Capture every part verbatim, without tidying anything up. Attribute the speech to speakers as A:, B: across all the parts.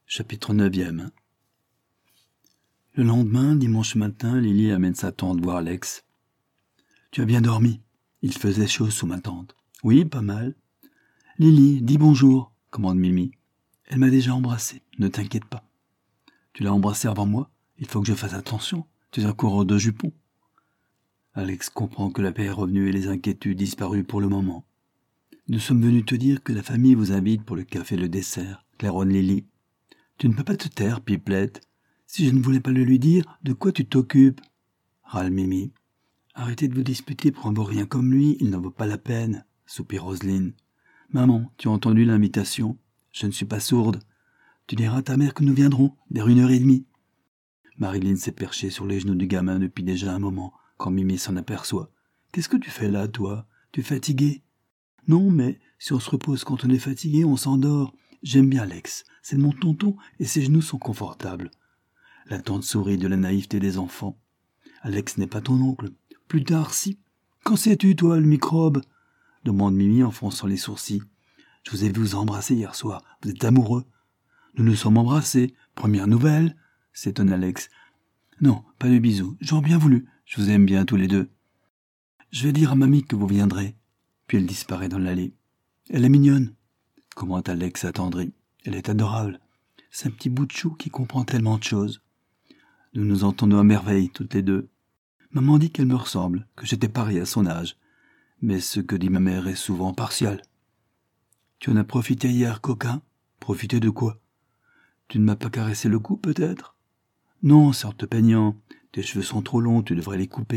A: Chapitre neuvième. Le lendemain, dimanche matin, Lily amène sa tante voir Alex. « Tu as bien dormi ?» Il faisait chaud sous ma tente. « Oui, pas mal. »« Lily, dis bonjour, » commande Mimi. « Elle m'a déjà embrassé, ne t'inquiète pas. »« Tu l'as embrassée avant moi ? Il faut que je fasse attention. Tu es un coureur de jupons. » Alex comprend que la paix est revenue et les inquiétudes disparues pour le moment. « Nous sommes venus te dire que la famille vous invite pour le café et le dessert, » claironne Lily. « Tu ne peux pas te taire, Pipelette. Si je ne voulais pas le lui dire, de quoi tu t'occupes ?» râle Mimi. « Arrêtez de vous disputer pour un beau rien comme lui, il n'en vaut pas la peine, » soupire Roselyne. « Maman, tu as entendu l'invitation ? Je ne suis pas sourde. Tu diras à ta mère que nous viendrons, vers une heure et demie. » Marilyn s'est perchée sur les genoux du gamin depuis déjà un moment, quand Mimi s'en aperçoit. « Qu'est-ce que tu fais là, toi ? Tu es fatigué ? » ?»« Non, mais si on se repose quand on est fatigué, on s'endort. J'aime bien Alex, c'est mon tonton et ses genoux sont confortables. » La tante sourit de la naïveté des enfants. « Alex n'est pas ton oncle. Plus tard, si. »« Qu'en sais-tu, toi, le microbe ?» demande Mimi en fronçant les sourcils. « Je vous ai vu vous embrasser hier soir. Vous êtes amoureux. »« Nous nous sommes embrassés. Première nouvelle ?» s'étonne Alex. « Non, pas de bisous. J'aurais bien voulu. Je vous aime bien tous les deux. »« Je vais dire à mamie que vous viendrez. » Puis elle disparaît dans l'allée. « Elle est mignonne. » commente Alex attendri. « Elle est adorable. C'est un petit bout de chou qui comprend tellement de choses. » Nous nous entendons à merveille, toutes les deux. Maman dit qu'elle me ressemble, que j'étais pareil à son âge. Mais ce que dit ma mère est souvent partial. « Tu en as profité hier, coquin ? » ?»« Profité de quoi ? » ?»« Tu ne m'as pas caressé le cou, peut-être ? » ?»« Non, sors te peignant. Tes cheveux sont trop longs, tu devrais les couper. »«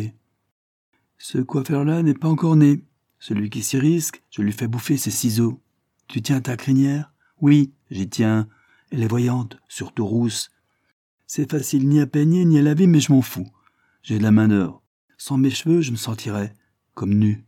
A: Ce coiffeur-là n'est pas encore né. Celui qui s'y risque, je lui fais bouffer ses ciseaux. Tu tiens ta crinière ? » ?»« Oui, j'y tiens. Elle est voyante, surtout rousse. C'est facile ni à peigner ni à laver, mais je m'en fous. J'ai de la main d'œuvre. Sans mes cheveux, je me sentirais comme nu.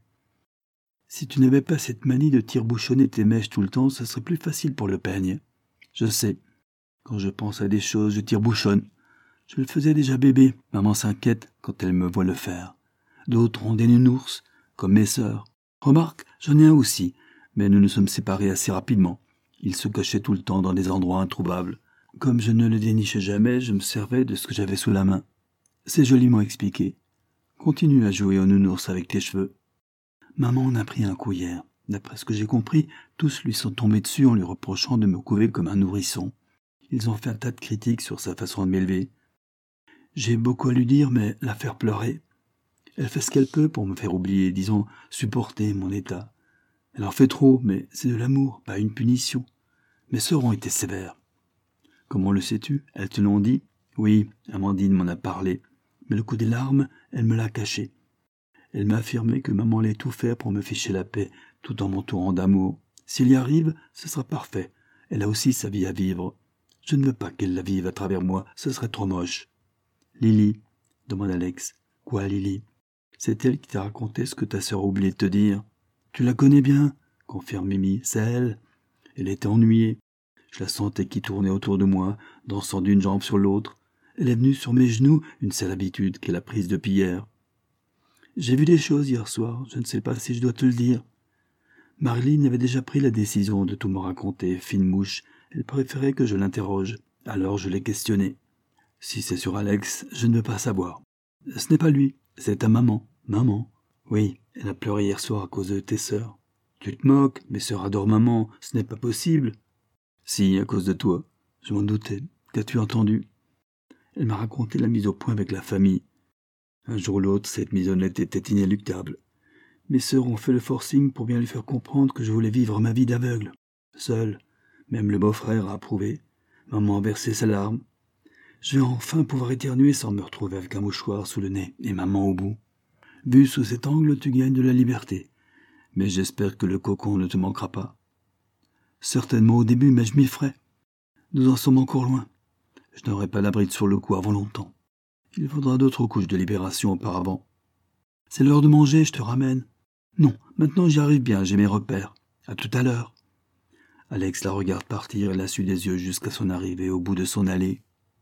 A: Si tu n'avais pas cette manie de tire-bouchonner tes mèches tout le temps, ça serait plus facile pour le peigne. Je sais. Quand je pense à des choses, je tire-bouchonne. Je le faisais déjà bébé. Maman s'inquiète quand elle me voit le faire. D'autres ont des nounours, comme mes sœurs. Remarque, j'en ai un aussi, mais nous nous sommes séparés assez rapidement. Il se cachait tout le temps dans des endroits introuvables. Comme je ne le dénichais jamais, je me servais de ce que j'avais sous la main. C'est joliment expliqué. Continue à jouer au nounours avec tes cheveux. Maman en a pris un coup hier. D'après ce que j'ai compris, tous lui sont tombés dessus en lui reprochant de me couver comme un nourrisson. Ils ont fait un tas de critiques sur sa façon de m'élever. J'ai beaucoup à lui dire, mais la faire pleurer. Elle fait ce qu'elle peut pour me faire oublier, disons, supporter mon état. Elle en fait trop, mais c'est de l'amour, pas une punition. Mes sœurs ont été sévères. Comment le sais-tu ? Elles te l'ont dit ? Oui, Amandine m'en a parlé. Mais le coup des larmes, elle me l'a caché. Elle m'a affirmé que maman allait tout faire pour me ficher la paix, tout en m'entourant d'amour. S'il y arrive, ce sera parfait. Elle a aussi sa vie à vivre. Je ne veux pas qu'elle la vive à travers moi, ce serait trop moche. Lily, demande Alex. Quoi, Lily ? C'est elle qui t'a raconté ce que ta sœur a oublié de te dire. Tu la connais bien, confirme Mimi. C'est elle. Elle était ennuyée. Je la sentais qui tournait autour de moi, dansant d'une jambe sur l'autre. Elle est venue sur mes genoux, une sale habitude qu'elle a prise depuis hier. J'ai vu des choses hier soir, je ne sais pas si je dois te le dire. Marilyn avait déjà pris la décision de tout me raconter, fine mouche. Elle préférait que je l'interroge. Alors je l'ai questionné. Si c'est sur Alex, je ne veux pas savoir. Ce n'est pas lui, c'est ta maman. Maman ? Oui, elle a pleuré hier soir à cause de tes sœurs. Tu te moques, mes sœurs adorent maman, ce n'est pas possible. Si, à cause de toi. Je m'en doutais. Qu'as-tu entendu ? Elle m'a raconté la mise au point avec la famille. Un jour ou l'autre, cette maisonnette était inéluctable. Mes sœurs ont fait le forcing pour bien lui faire comprendre que je voulais vivre ma vie d'aveugle. Seul. Même le beau-frère a approuvé. Maman a versé sa larme. Je vais enfin pouvoir éternuer sans me retrouver avec un mouchoir sous le nez et maman au bout. Vu sous cet angle, tu gagnes de la liberté. Mais j'espère que le cocon ne te manquera pas. Certainement au début, mais je m'y ferai. Nous en sommes encore loin. Je n'aurai pas la bride sur le cou avant longtemps. Il faudra d'autres couches de libération auparavant. C'est l'heure de manger, je te ramène. Non, maintenant j'y arrive bien, j'ai mes repères. À tout à l'heure. Alex la regarde partir et la suit des yeux jusqu'à son arrivée au bout de son allée.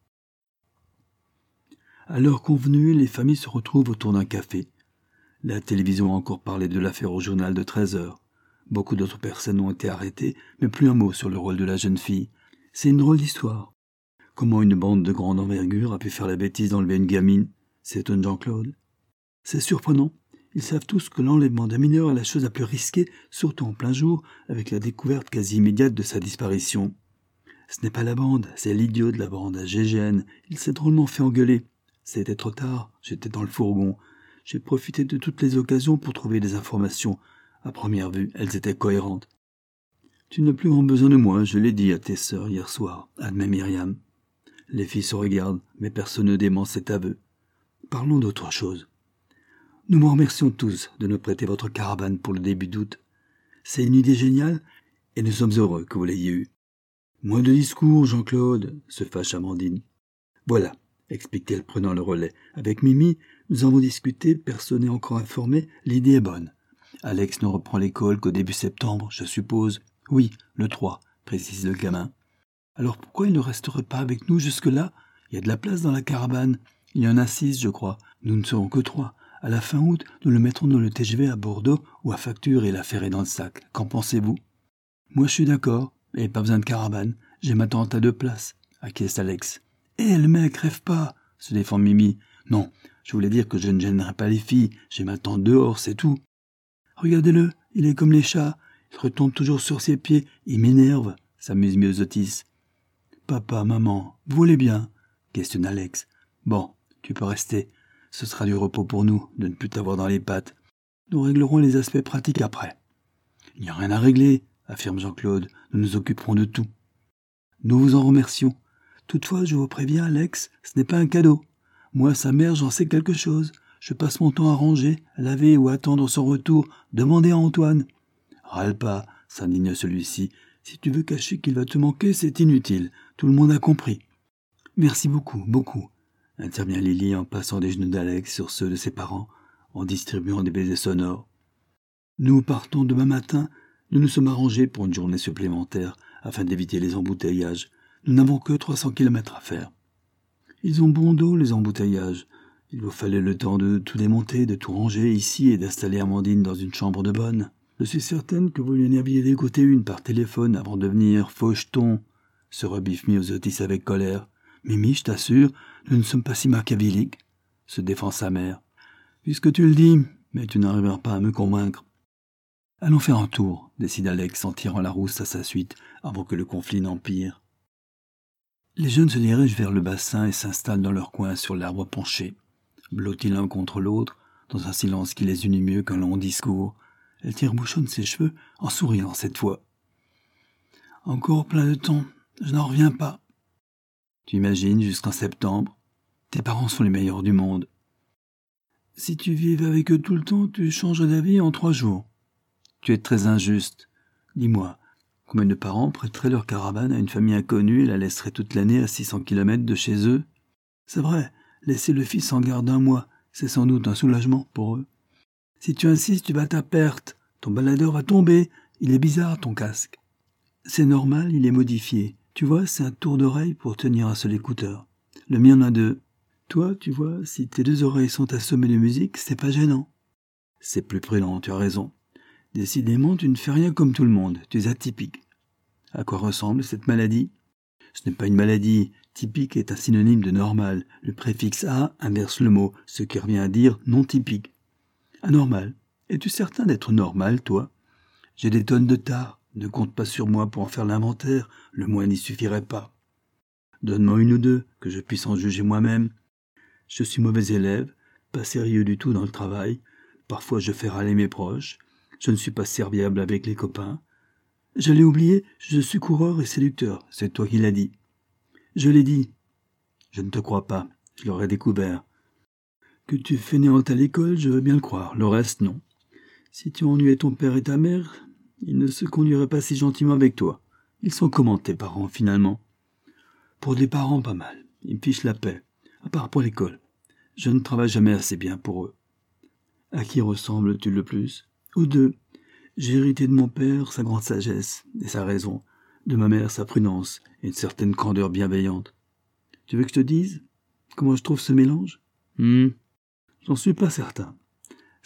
A: À l'heure convenue, les familles se retrouvent autour d'un café. La télévision a encore parlé de l'affaire au journal de treize heures. Beaucoup d'autres personnes ont été arrêtées, mais plus un mot sur le rôle de la jeune fille. C'est une drôle d'histoire. Comment une bande de grande envergure a pu faire la bêtise d'enlever une gamine, s'étonne Jean-Claude. C'est surprenant. Ils savent tous que l'enlèvement d'un mineur est la chose la plus risquée, surtout en plein jour, avec la découverte quasi immédiate de sa disparition. Ce n'est pas la bande, c'est l'idiot de la bande à G G N. Il s'est drôlement fait engueuler. C'était trop tard, j'étais dans le fourgon. J'ai profité de toutes les occasions pour trouver des informations. À première vue, elles étaient cohérentes. Tu n'as plus grand besoin de moi, je l'ai dit à tes sœurs hier soir, admet Myriam. Les filles se regardent, mais personne ne dément cet aveu. Parlons d'autre chose. Nous vous remercions tous de nous prêter votre caravane pour le début d'août. C'est une idée géniale, et nous sommes heureux que vous l'ayez eue. Moins de discours, Jean-Claude, se fâche Amandine. Voilà, explique-t-elle prenant le relais. Avec Mimi, nous avons discuté, personne n'est encore informé, l'idée est bonne. Alex ne reprend l'école qu'au début septembre, je suppose. Oui, le trois, précise le gamin. Alors pourquoi il ne resterait pas avec nous jusque-là? Il y a de la place dans la caravane. Il y en a six, je crois. Nous ne serons que trois. À la fin août, nous le mettrons dans le T G V à Bordeaux ou à facture et l'affaire est dans le sac. Qu'en pensez-vous? Moi, je suis d'accord. Et pas besoin de caravane. J'ai ma tante à deux places, acquiesce Alex. Eh, le mec, rêve pas, se défend Mimi. Non, je voulais dire que je ne gênerai pas les filles. J'ai ma tante dehors, c'est tout. Regardez-le, il est comme les chats. Il retombe toujours sur ses pieds. Il m'énerve, s'amuse Myosotis. Papa, maman, vous voulez bien? Questionne Alex. Bon, tu peux rester. Ce sera du repos pour nous, de ne plus t'avoir dans les pattes. Nous réglerons les aspects pratiques après. Il n'y a rien à régler, affirme Jean-Claude. Nous nous occuperons de tout. Nous vous en remercions. Toutefois, je vous préviens, Alex, ce n'est pas un cadeau. Moi, sa mère, j'en sais quelque chose. Je passe mon temps à ranger, à laver ou à attendre son retour. Demandez à Antoine. Râle pas, s'indigne celui-ci. Si tu veux cacher qu'il va te manquer, c'est inutile. Tout le monde a compris. Merci beaucoup, beaucoup, intervient Lily en passant des genoux d'Alex sur ceux de ses parents, en distribuant des baisers sonores. Nous partons demain matin. Nous nous sommes arrangés pour une journée supplémentaire afin d'éviter les embouteillages. Nous n'avons que trois cents kilomètres à faire. Ils ont bon dos, les embouteillages. Il vous fallait le temps de tout démonter, de tout ranger ici et d'installer Amandine dans une chambre de bonne. Je suis certaine que vous lui en aviez dégoté une par téléphone avant de venir, faucheton, se rebiffe Myosotis avec colère. Mimi, je t'assure, nous ne sommes pas si machiavéliques, se défend sa mère. Puisque tu le dis, mais tu n'arriveras pas à me convaincre. Allons faire un tour, décide Alex en tirant la rousse à sa suite avant que le conflit n'empire. Les jeunes se dirigent vers le bassin et s'installent dans leur coin sur l'arbre penché. Blottis l'un contre l'autre, dans un silence qui les unit mieux qu'un long discours, elle tire-bouchonne ses cheveux en souriant cette fois. Encore plein de temps, je n'en reviens pas. Tu imagines jusqu'en septembre? Tes parents sont les meilleurs du monde. Si tu vivais avec eux tout le temps, tu changerais d'avis en trois jours. Tu es très injuste. Dis-moi, combien de parents prêteraient leur caravane à une famille inconnue et la laisseraient toute l'année à six cents kilomètres de chez eux? C'est vrai, laisser le fils en garde un mois, c'est sans doute un soulagement pour eux. Si tu insistes, tu vas à ta perte. Ton baladeur va tomber. Il est bizarre, ton casque. C'est normal, il est modifié. Tu vois, c'est un tour d'oreille pour tenir un seul écouteur. Le mien en a deux. Toi, tu vois, si tes deux oreilles sont assommées de musique, c'est pas gênant. C'est plus prudent, tu as raison. Décidément, tu ne fais rien comme tout le monde. Tu es atypique. À quoi ressemble cette maladie? Ce n'est pas une maladie. Typique est un synonyme de normal. Le préfixe A inverse le mot, ce qui revient à dire non typique. Anormal. Es-tu certain d'être normal, toi? J'ai des tonnes de tard. Ne compte pas sur moi pour en faire l'inventaire. Le moins n'y suffirait pas. Donne-moi une ou deux, que je puisse en juger moi-même. Je suis mauvais élève, pas sérieux du tout dans le travail. Parfois je fais râler mes proches. Je ne suis pas serviable avec les copains. J'allais oublier, je suis coureur et séducteur. C'est toi qui l'as dit. Je l'ai dit. Je ne te crois pas. Je l'aurais découvert. Que tu es fainéante à l'école, je veux bien le croire. Le reste, non. Si tu ennuyais ton père et ta mère, ils ne se conduiraient pas si gentiment avec toi. Ils sont comment, tes parents, finalement? Pour des parents, pas mal. Ils me fichent la paix. À part pour l'école. Je ne travaille jamais assez bien pour eux. À qui ressembles-tu le plus? Aux deux. J'ai hérité de mon père sa grande sagesse et sa raison, de ma mère sa prudence et une certaine candeur bienveillante. Tu veux que je te dise comment je trouve ce mélange? Hmm. J'en suis pas certain.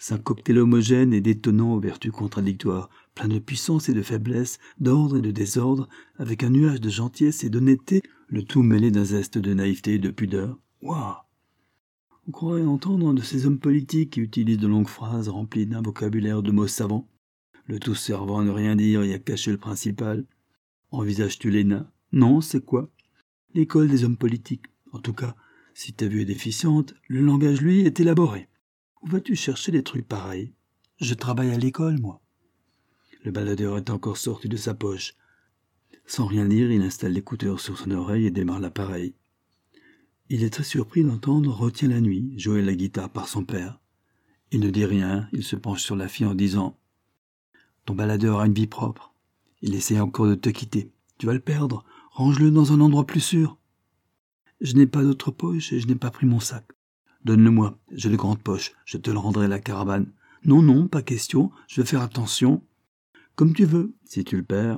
A: C'est un cocktail homogène et détonnant aux vertus contradictoires, plein de puissance et de faiblesse, d'ordre et de désordre, avec un nuage de gentillesse et d'honnêteté, le tout mêlé d'un zeste de naïveté et de pudeur. Waouh! On croirait entendre un de ces hommes politiques qui utilisent de longues phrases remplies d'un vocabulaire de mots savants, le tout servant à ne rien dire et à cacher le principal. Envisages-tu l'E N A? Non, c'est quoi? L'école des hommes politiques. En tout cas, si ta vue est déficiente, le langage, lui, est élaboré. Où vas-tu chercher des trucs pareils? Je travaille à l'école, moi. Le baladeur est encore sorti de sa poche. Sans rien dire, il installe l'écouteur sur son oreille et démarre l'appareil. Il est très surpris d'entendre « Retiens la nuit » jouer la guitare par son père. Il ne dit rien, il se penche sur la fille en disant « Ton baladeur a une vie propre. Il essaie encore de te quitter. Tu vas le perdre. Range-le dans un endroit plus sûr. » Je n'ai pas d'autre poche et je n'ai pas pris mon sac. Donne-le-moi, j'ai de grandes poches, je te le rendrai la caravane. Non, non, pas question, je vais faire attention. Comme tu veux, si tu le perds.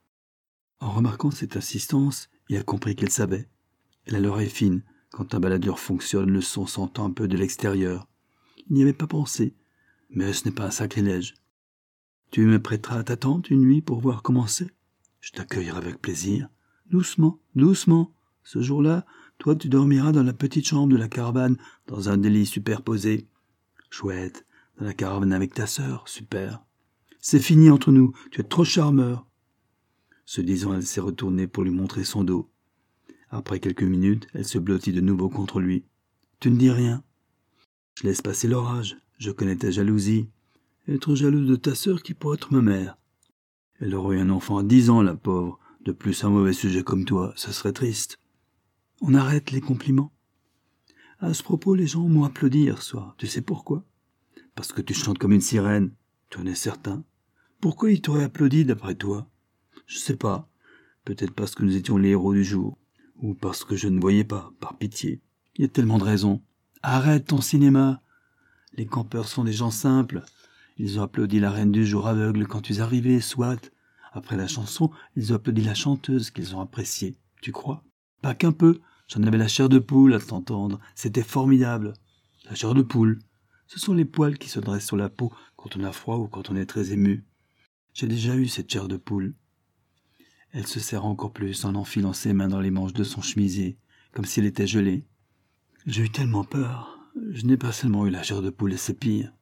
A: En remarquant cette insistance, il a compris qu'elle savait. Elle a l'oreille fine. Quand un baladeur fonctionne, le son s'entend un peu de l'extérieur. Il n'y avait pas pensé, mais ce n'est pas un sacrilège. Tu me prêteras ta tente une nuit pour voir comment c'est? Je t'accueillerai avec plaisir. Doucement, doucement. Ce jour-là, toi tu dormiras dans la petite chambre de la caravane, dans un des lits superposés. Chouette, dans la caravane avec ta sœur, super. C'est fini entre nous, tu es trop charmeur. Ce disant, elle s'est retournée pour lui montrer son dos. Après quelques minutes, elle se blottit de nouveau contre lui. Tu ne dis rien. Je laisse passer l'orage, je connais ta jalousie. Être jalouse de ta sœur qui pourrait être ma mère. Elle aurait eu un enfant à dix ans, la pauvre. De plus, un mauvais sujet comme toi, ce serait triste. On arrête les compliments. À ce propos, les gens m'ont applaudi hier soir. Tu sais pourquoi? Parce que tu chantes comme une sirène. Tu en es certain? Pourquoi ils t'auraient applaudi d'après toi? Je sais pas. Peut-être parce que nous étions les héros du jour. Ou parce que je ne voyais pas, par pitié. Il y a tellement de raisons. Arrête ton cinéma. Les campeurs sont des gens simples. Ils ont applaudi la reine du jour aveugle quand tu es arrivé, soit. Après la chanson, ils ont applaudi la chanteuse qu'ils ont appréciée. Tu crois? Pas qu'un peu. J'en avais la chair de poule à t'entendre. C'était formidable. La chair de poule. Ce sont les poils qui se dressent sur la peau quand on a froid ou quand on est très ému. J'ai déjà eu cette chair de poule. Elle se serre encore plus en enfilant ses mains dans les manches de son chemisier, comme s'il était gelé. J'ai eu tellement peur. Je n'ai pas seulement eu la chair de poule et c'est pire.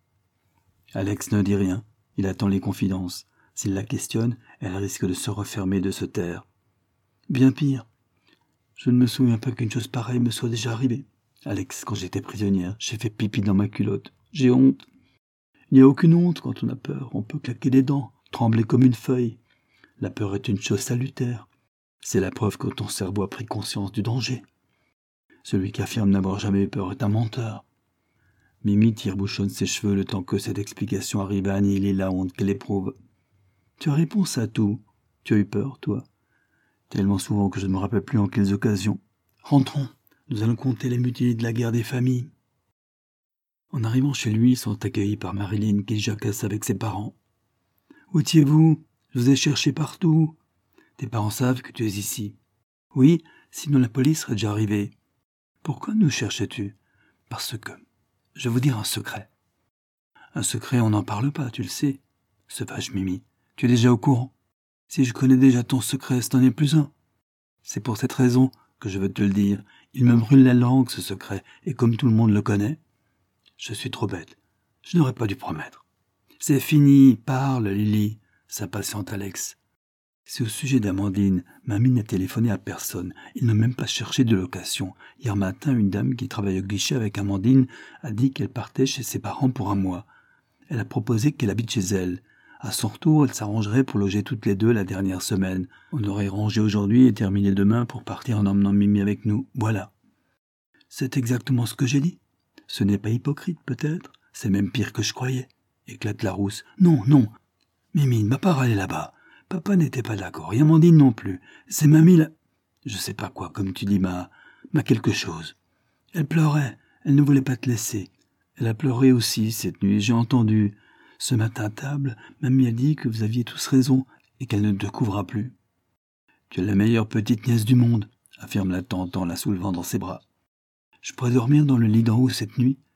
A: Alex ne dit rien. Il attend les confidences. S'il la questionne, elle risque de se refermer, de se taire. Bien pire. Je ne me souviens pas qu'une chose pareille me soit déjà arrivée. Alex, quand j'étais prisonnière, j'ai fait pipi dans ma culotte. J'ai honte. Il n'y a aucune honte quand on a peur. On peut claquer des dents, trembler comme une feuille. La peur est une chose salutaire. C'est la preuve que ton cerveau a pris conscience du danger. Celui qui affirme n'avoir jamais eu peur est un menteur. Mimi tire-bouchonne ses cheveux le temps que cette explication arrive à annihiler la honte qu'elle éprouve. Tu as réponse à tout. Tu as eu peur, toi? Tellement souvent que je ne me rappelle plus en quelles occasions. Rentrons, nous allons compter les mutineries de la guerre des familles. En arrivant chez lui, ils sont accueillis par Marilyn qui jacasse avec ses parents. Où étiez-vous? Je vous ai cherché partout. Tes parents savent que tu es ici. Oui, sinon la police serait déjà arrivée. Pourquoi nous cherchais-tu? Parce que... Je vais vous dire un secret. Un secret, on n'en parle pas, tu le sais. Se fâche Mimi. Tu es déjà au courant. Si je connais déjà ton secret, ce n'en est plus un. C'est pour cette raison que je veux te le dire. Il me brûle la langue, ce secret, et comme tout le monde le connaît, je suis trop bête. Je n'aurais pas dû promettre. C'est fini, parle, Lily, s'impatiente Alex. C'est au sujet d'Amandine. Mamie n'a téléphoné à personne. Il n'a même pas cherché de location. Hier matin, une dame qui travaille au guichet avec Amandine a dit qu'elle partait chez ses parents pour un mois. Elle a proposé qu'elle habite chez elle. À son retour, elle s'arrangerait pour loger toutes les deux la dernière semaine. On aurait rangé aujourd'hui et terminé demain pour partir en emmenant Mimi avec nous. Voilà. C'est exactement ce que j'ai dit. Ce n'est pas hypocrite, peut-être. C'est même pire que je croyais. Éclate la rousse. Non, non. Mimi ne va pas aller là-bas. Papa n'était pas d'accord, et Amandine non plus. C'est mamie là... Je sais pas quoi, comme tu dis, ma... ma quelque chose. Elle pleurait, elle ne voulait pas te laisser. Elle a pleuré aussi cette nuit, j'ai entendu. Ce matin à table, mamie a dit que vous aviez tous raison et qu'elle ne te couvra plus. Tu es la meilleure petite nièce du monde, affirme la tante en la soulevant dans ses bras. Je pourrais dormir dans le lit d'en haut cette nuit.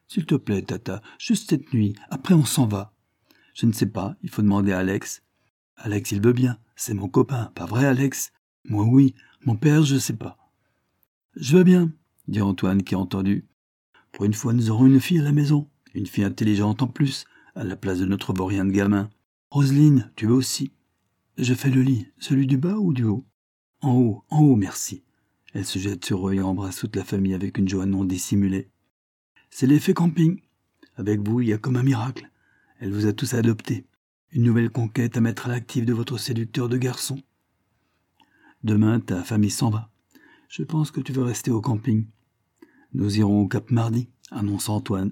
A: S'il te plaît, Tata, juste cette nuit, après on s'en va. Je ne sais pas, il faut demander à Alex. Alex, il veut bien, c'est mon copain, pas vrai, Alex? Moi, oui, mon père, je sais pas. Je veux bien, dit Antoine qui a entendu. Pour une fois, nous aurons une fille à la maison, une fille intelligente en plus, à la place de notre vaurien de gamin. Roselyne, tu veux aussi? Je fais le lit, celui du bas ou du haut? En haut, en haut, merci. Elle se jette sur eux et embrasse toute la famille avec une joie non dissimulée. C'est l'effet camping. Avec vous, il y a comme un miracle. Elle vous a tous adoptés. Une nouvelle conquête à mettre à l'actif de votre séducteur de garçon. Demain, ta famille s'en va. Je pense que tu veux rester au camping. Nous irons au Cap mardi, annonça Antoine.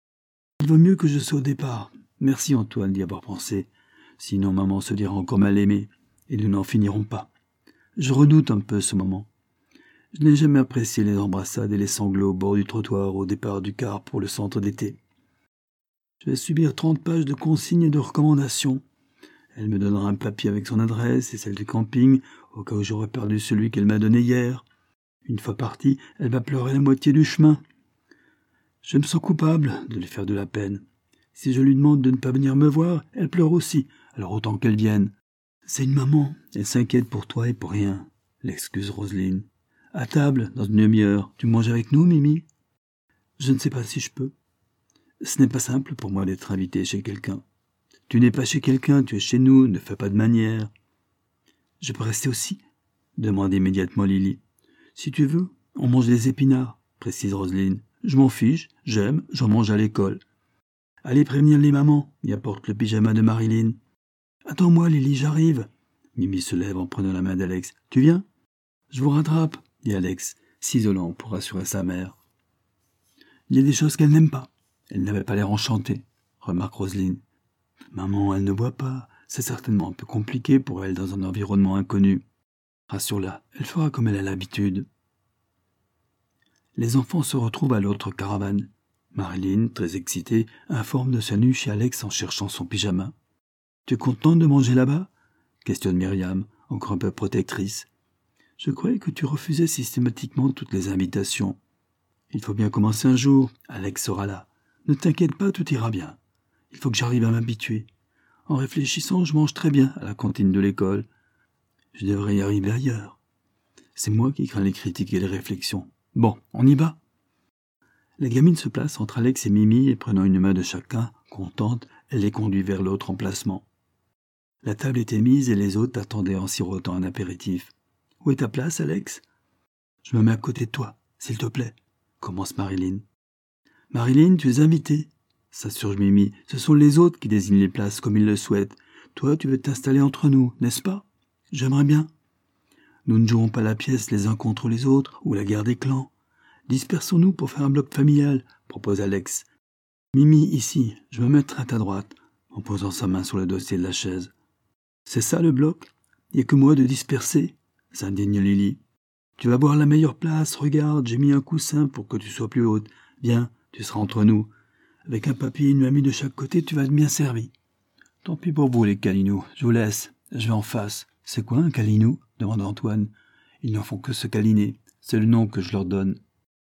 A: Il vaut mieux que je sois au départ. Merci Antoine d'y avoir pensé. Sinon maman se dira encore mal aimée, et nous n'en finirons pas. Je redoute un peu ce moment. Je n'ai jamais apprécié les embrassades et les sanglots au bord du trottoir au départ du car pour le centre d'été. Je vais subir trente pages de consignes et de recommandations. Elle me donnera un papier avec son adresse et celle du camping, au cas où j'aurais perdu celui qu'elle m'a donné hier. Une fois partie, elle va pleurer la moitié du chemin. Je me sens coupable de lui faire de la peine. Si je lui demande de ne pas venir me voir, elle pleure aussi, alors autant qu'elle vienne. C'est une maman, elle s'inquiète pour toi et pour rien, l'excuse Roselyne. À table, dans une demi-heure, tu manges avec nous, Mimi? Je ne sais pas si je peux. Ce n'est pas simple pour moi d'être invité chez quelqu'un. Tu n'es pas chez quelqu'un, tu es chez nous, ne fais pas de manière. Je peux rester aussi? Demande immédiatement Lily. Si tu veux, on mange des épinards, précise Roselyne. Je m'en fiche, j'aime, j'en mange à l'école. Allez prévenir les mamans, y apporte le pyjama de Marilyn. Attends-moi, Lily, j'arrive. Mimi se lève en prenant la main d'Alex. Tu viens? Je vous rattrape, dit Alex, s'isolant pour rassurer sa mère. Il y a des choses qu'elle n'aime pas. Elle n'avait pas l'air enchantée, remarque Roselyne. Maman, elle ne voit pas. C'est certainement un peu compliqué pour elle dans un environnement inconnu. Rassure-la, elle fera comme elle a l'habitude. Les enfants se retrouvent à l'autre caravane. Marilyn, très excitée, informe de sa nuit chez Alex en cherchant son pyjama. « Tu es contente de manger là-bas » questionne Myriam, encore un peu protectrice. « Je croyais que tu refusais systématiquement toutes les invitations. Il faut bien commencer un jour, Alex sera là. Ne t'inquiète pas, tout ira bien. Il faut que j'arrive à m'habituer. En réfléchissant, je mange très bien à la cantine de l'école. Je devrais y arriver ailleurs. C'est moi qui crains les critiques et les réflexions. Bon, on y va ?» La gamine se place entre Alex et Mimi et prenant une main de chacun, contente, elle les conduit vers l'autre emplacement. La table était mise et les hôtes attendaient en sirotant un apéritif. « Où est ta place, Alex ?»« Je me mets à côté de toi, s'il te plaît, » commence Marilyn. « Marilyn, tu es invitée, » s'assure Mimi. « Ce sont les autres qui désignent les places comme ils le souhaitent. Toi, tu veux t'installer entre nous, n'est-ce pas? J'aimerais bien. Nous ne jouons pas la pièce les uns contre les autres ou la guerre des clans. Dispersons-nous pour faire un bloc familial, propose Alex. Mimi, ici, je me mettrai à ta droite, en posant sa main sur le dossier de la chaise. C'est ça le bloc? Il n'y a que moi de disperser, s'indigne Lily. Tu vas voir la meilleure place, regarde, j'ai mis un coussin pour que tu sois plus haute. Viens, tu seras entre nous. Avec un papier et une mamie de chaque côté, tu vas être bien servi. Tant pis pour vous, les câlinous, je vous laisse, je vais en face. C'est quoi un câlinou? Demande Antoine. Ils n'en font que se câliner, c'est le nom que je leur donne.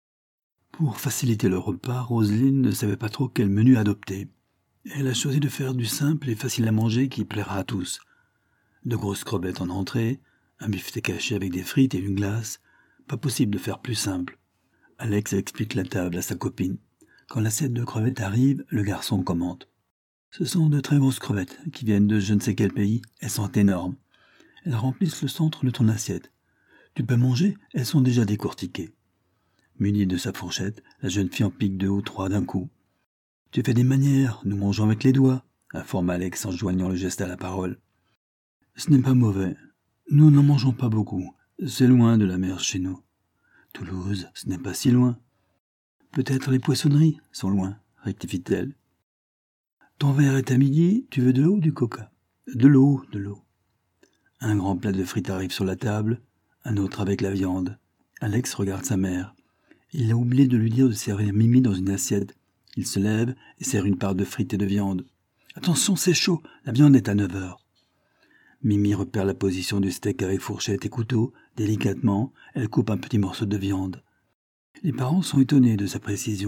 A: Pour faciliter le repas, Roselyne ne savait pas trop quel menu adopter. Elle a choisi de faire du simple et facile à manger qui plaira à tous. De grosses crevettes en entrée, un beefsteak haché avec des frites et une glace. Pas possible de faire plus simple. Alex explique la table à sa copine. Quand l'assiette de crevettes arrive, le garçon commente. Ce sont de très grosses crevettes qui viennent de je ne sais quel pays. Elles sont énormes. Elles remplissent le centre de ton assiette. Tu peux manger, elles sont déjà décortiquées. Munie de sa fourchette, la jeune fille en pique deux ou trois d'un coup. « Tu fais des manières, nous mangeons avec les doigts », informe Alex en joignant le geste à la parole. « Ce n'est pas mauvais. Nous n'en mangeons pas beaucoup. C'est loin de la mer chez nous. Toulouse, ce n'est pas si loin. Peut-être les poissonneries sont loin, rectifie-t-elle. Ton verre est à midi, tu veux de l'eau ou du coca? De l'eau, de l'eau. Un grand plat de frites arrive sur la table, un autre avec la viande. Alex regarde sa mère. Il a oublié de lui dire de servir Mimi dans une assiette. Il se lève et sert une part de frites et de viande. « Attention, c'est chaud, la viande est à neuf heures. » Mimi repère la position du steak avec fourchette et couteau. Délicatement, elle coupe un petit morceau de viande. Les parents sont étonnés de sa précision.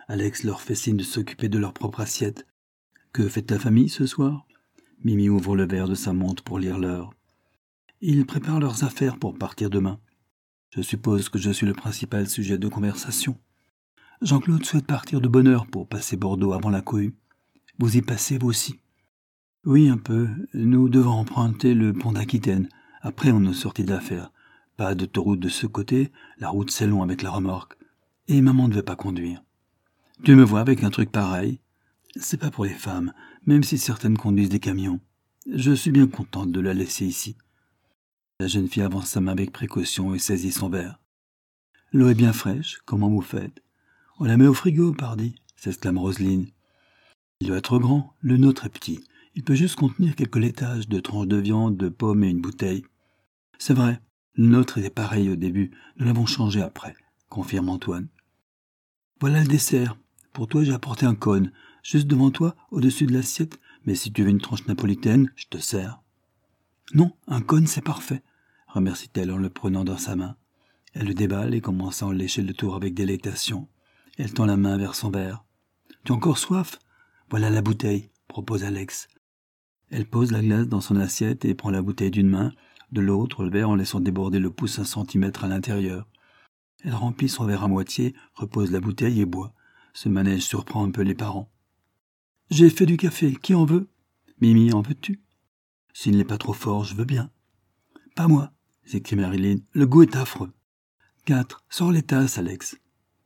A: Alex leur fait signe de s'occuper de leur propre assiette. Que fait ta famille ce soir? Mimi ouvre le verre de sa montre pour lire l'heure. Ils préparent leurs affaires pour partir demain. Je suppose que je suis le principal sujet de conversation. Jean-Claude souhaite partir de bonne heure pour passer Bordeaux avant la cohue. Vous y passez, vous aussi? Oui, un peu. Nous devons emprunter le pont d'Aquitaine. Après, on est sorti d'affaires. Pas d'autoroute de ce côté, la route c'est long avec la remorque. Et maman ne veut pas conduire. Tu me vois avec un truc pareil? C'est pas pour les femmes, même si certaines conduisent des camions. Je suis bien contente de la laisser ici. La jeune fille avance sa main avec précaution et saisit son verre. L'eau est bien fraîche, comment vous faites? On la met au frigo, pardi, s'exclame Roselyne. Il doit être grand, le nôtre est petit. Il peut juste contenir quelques laitages, deux tranches de viande, de pommes et une bouteille. C'est vrai, le nôtre était pareil au début, nous l'avons changé après, confirme Antoine. Voilà le dessert. Pour toi, j'ai apporté un cône, juste devant toi, au-dessus de l'assiette, mais si tu veux une tranche napolitaine, je te sers. Non, un cône, c'est parfait, remercie-t-elle en le prenant dans sa main. Elle le déballe et commence à en lécher le tour avec délectation. Elle tend la main vers son verre. Tu as encore soif? Voilà la bouteille, propose Alex. Elle pose la glace dans son assiette et prend la bouteille d'une main, de l'autre le verre en laissant déborder le pouce un centimètre à l'intérieur. Elle remplit son verre à moitié, repose la bouteille et boit. Ce manège surprend un peu les parents. « J'ai fait du café, qui en veut? Mimi, en veux-tu? S'il n'est pas trop fort, je veux bien. »« Pas moi, » s'écrie Marilyn, « le goût est affreux. »« Quatre, sors les tasses, Alex. »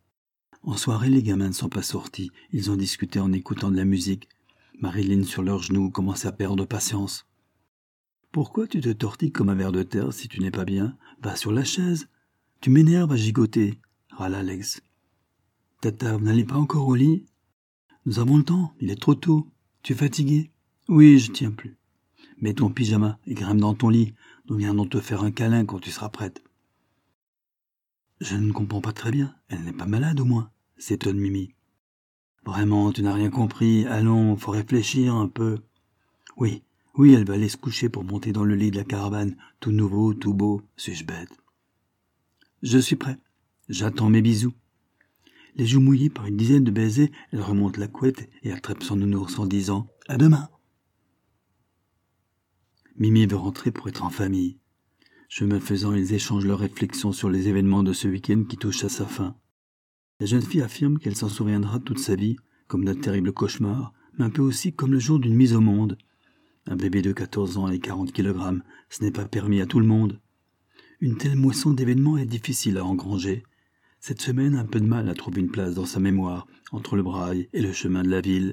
A: En soirée, les gamins ne sont pas sortis, ils ont discuté en écoutant de la musique. Marilyn, sur leurs genoux, commence à perdre patience. « Pourquoi tu te tortilles comme un ver de terre si tu n'es pas bien? Va sur la chaise. Tu m'énerves à gigoter, » râle Alex. « Tata, vous n'allez pas encore au lit? Nous avons le temps, il est trop tôt. Tu es fatigué? Oui, je tiens plus. Mets ton pyjama et grimpe dans ton lit. Nous viendrons te faire un câlin quand tu seras prête. » Je ne comprends pas très bien. Elle n'est pas malade au moins, s'étonne Mimi. Vraiment, tu n'as rien compris. Allons, faut réfléchir un peu. Oui, oui, elle va aller se coucher pour monter dans le lit de la caravane. Tout nouveau, tout beau. Suis-je bête? Je suis prêt. J'attends mes bisous. Les joues mouillées par une dizaine de baisers, elle remonte la couette et attrape son nounours en disant « À demain !» Mimi veut rentrer pour être en famille. Chemin faisant, ils échangent leurs réflexions sur les événements de ce week-end qui touche à sa fin. La jeune fille affirme qu'elle s'en souviendra toute sa vie, comme d'un terrible cauchemar, mais un peu aussi comme le jour d'une mise au monde. Un bébé de quatorze ans et quarante kilogrammes, ce n'est pas permis à tout le monde. Une telle moisson d'événements est difficile à engranger. Cette semaine a un peu de mal à trouver une place dans sa mémoire, entre le braille et le chemin de la ville.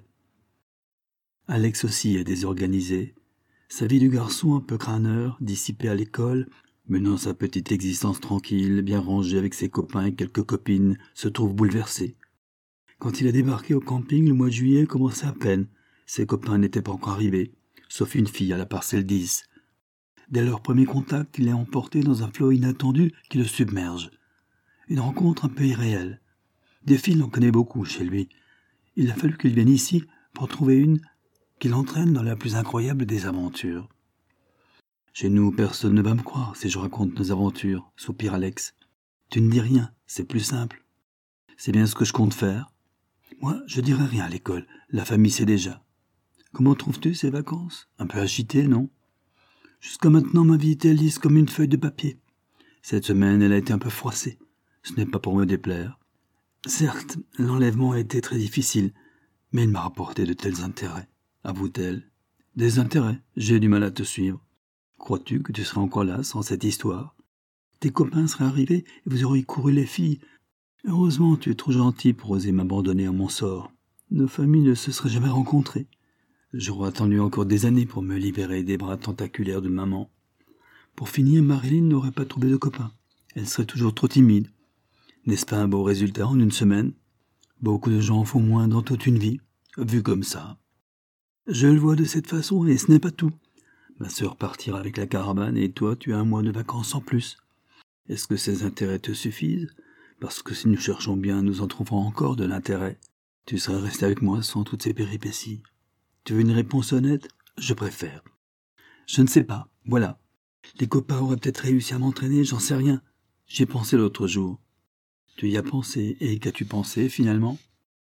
A: Alex aussi est désorganisé. Sa vie de garçon un peu crâneur, dissipé à l'école, menant sa petite existence tranquille, bien rangée avec ses copains et quelques copines, se trouve bouleversée. Quand il a débarqué au camping, le mois de juillet commençait à peine. Ses copains n'étaient pas encore arrivés, sauf une fille à la parcelle dix. Dès leur premier contact, il est emporté dans un flot inattendu qui le submerge. Une rencontre un peu irréelle. Des filles, on connaît beaucoup chez lui. Il a fallu qu'il vienne ici pour trouver une qui l'entraîne dans la plus incroyable des aventures. Chez nous, personne ne va me croire si je raconte nos aventures, soupire Alex. Tu ne dis rien, c'est plus simple. C'est bien ce que je compte faire. Moi, je dirai rien à l'école, la famille sait déjà. Comment trouves-tu ces vacances? Un peu agitées, non? Jusqu'à maintenant, ma vie était lisse comme une feuille de papier. Cette semaine, elle a été un peu froissée. Ce n'est pas pour me déplaire. Certes, l'enlèvement a été très difficile, mais il m'a rapporté de tels intérêts, avoue-t-elle. Des intérêts, j'ai du mal à te suivre. Crois-tu que tu serais encore là sans cette histoire? Tes copains seraient arrivés et vous auriez couru les filles. Heureusement, tu es trop gentil pour oser m'abandonner à mon sort. Nos familles ne se seraient jamais rencontrées. J'aurais attendu encore des années pour me libérer des bras tentaculaires de maman. Pour finir, Marilyn n'aurait pas trouvé de copain. Elle serait toujours trop timide. N'est-ce pas un beau résultat en une semaine? Beaucoup de gens en font moins dans toute une vie, vu comme ça. Je le vois de cette façon et ce n'est pas tout. Ma sœur partira avec la caravane et toi, tu as un mois de vacances en plus. Est-ce que ces intérêts te suffisent? Parce que si nous cherchons bien, nous en trouverons encore de l'intérêt. Tu serais resté avec moi sans toutes ces péripéties. Tu veux une réponse honnête? Je préfère. Je ne sais pas, voilà. Les copains auraient peut-être réussi à m'entraîner, j'en sais rien. J'y ai pensé l'autre jour. Tu y as pensé, et qu'as-tu pensé finalement?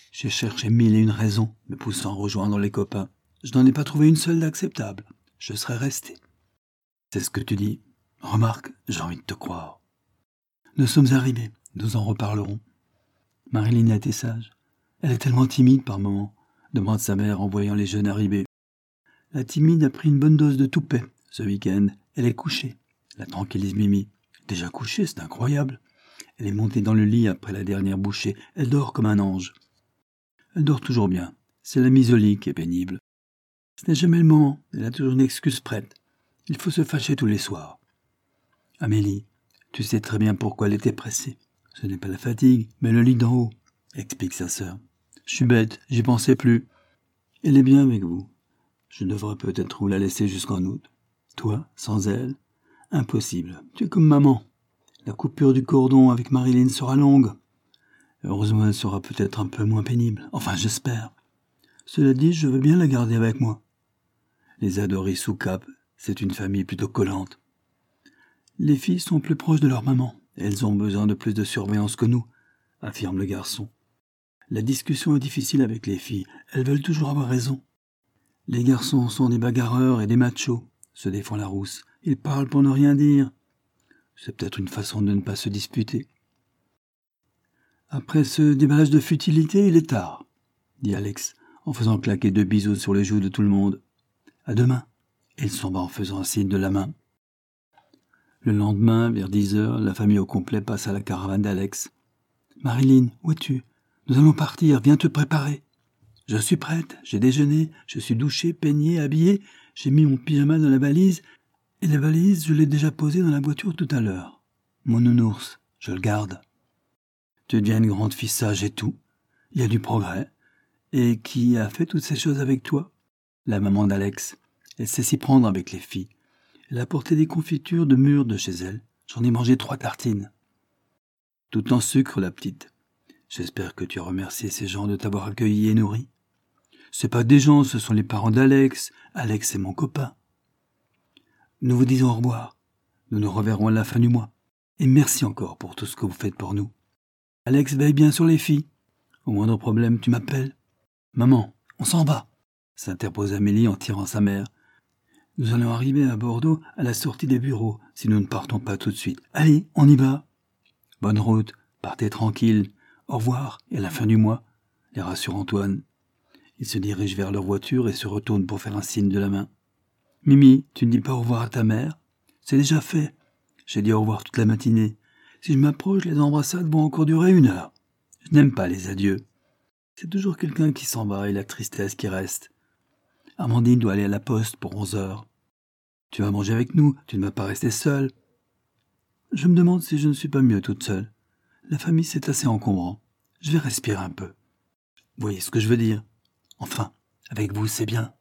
A: J'ai cherché mille et une raisons, me poussant à rejoindre les copains. Je n'en ai pas trouvé une seule d'acceptable. Je serais resté. C'est ce que tu dis. Remarque, j'ai envie de te croire. Nous sommes arrivés, nous en reparlerons. Marilyn a été sage. Elle est tellement timide par moments, demande sa mère en voyant les jeunes arriver. La timide a pris une bonne dose de toupet. Ce week-end, elle est couchée. La tranquillise Mimi. Déjà couchée, c'est incroyable. Elle est montée dans le lit après la dernière bouchée. Elle dort comme un ange. Elle dort toujours bien. C'est la mise au lit qui est pénible. Ce n'est jamais le moment. Elle a toujours une excuse prête. Il faut se fâcher tous les soirs. Amélie, tu sais très bien pourquoi elle était pressée. Ce n'est pas la fatigue, mais le lit d'en haut, explique sa sœur. Je suis bête, j'y pensais plus. Elle est bien avec vous. Je devrais peut-être vous la laisser jusqu'en août. Toi, sans elle, impossible. Tu es comme maman. La coupure du cordon avec Marilyn sera longue. Heureusement, elle sera peut-être un peu moins pénible. Enfin, j'espère. Cela dit, je veux bien la garder avec moi. Les Adoris sous Cap, c'est une famille plutôt collante. Les filles sont plus proches de leur maman. Elles ont besoin de plus de surveillance que nous, affirme le garçon. La discussion est difficile avec les filles. Elles veulent toujours avoir raison. Les garçons sont des bagarreurs et des machos, se défend la rousse. Ils parlent pour ne rien dire. C'est peut-être une façon de ne pas se disputer. Après ce déballage de futilité, il est tard, dit Alex, en faisant claquer deux bisous sur les joues de tout le monde. À demain. Et il s'en va en faisant un signe de la main. Le lendemain, vers dix heures, la famille au complet passe à la caravane d'Alex. « Marilyn, où es-tu? Nous allons partir, viens te préparer. »« Je suis prête, j'ai déjeuné, je suis douchée, peignée, habillée, j'ai mis mon pyjama dans la valise, et la valise, je l'ai déjà posée dans la voiture tout à l'heure. Mon nounours, je le garde. »« Tu deviens une grande fille sage et tout. Il y a du progrès. Et qui a fait toutes ces choses avec toi? » La maman d'Alex. Elle sait s'y prendre avec les filles. Elle a apporté des confitures de mûres de chez elle. J'en ai mangé trois tartines. Tout en sucre, la petite. J'espère que tu as remercié ces gens de t'avoir accueilli et nourri. C'est pas des gens, ce sont les parents d'Alex. Alex est mon copain. Nous vous disons au revoir. Nous nous reverrons à la fin du mois. Et merci encore pour tout ce que vous faites pour nous. Alex veille bien sur les filles. Au moindre problème, tu m'appelles. Maman, on s'en va, s'interpose Amélie en tirant sa mère. Nous allons arriver à Bordeaux à la sortie des bureaux, si nous ne partons pas tout de suite. Allez, on y va. Bonne route, partez tranquille. Au revoir, et à la fin du mois, les rassure Antoine. Ils se dirigent vers leur voiture et se retournent pour faire un signe de la main. Mimi, tu ne dis pas au revoir à ta mère? C'est déjà fait. J'ai dit au revoir toute la matinée. Si je m'approche, les embrassades vont encore durer une heure. Je n'aime pas les adieux. C'est toujours quelqu'un qui s'en va et la tristesse qui reste. Amandine doit aller à la poste pour onze heures. Tu vas manger avec nous, tu ne vas pas rester seule. Je me demande si je ne suis pas mieux toute seule. La famille, c'est assez encombrant. Je vais respirer un peu. Vous voyez ce que je veux dire? Enfin, avec vous, c'est bien.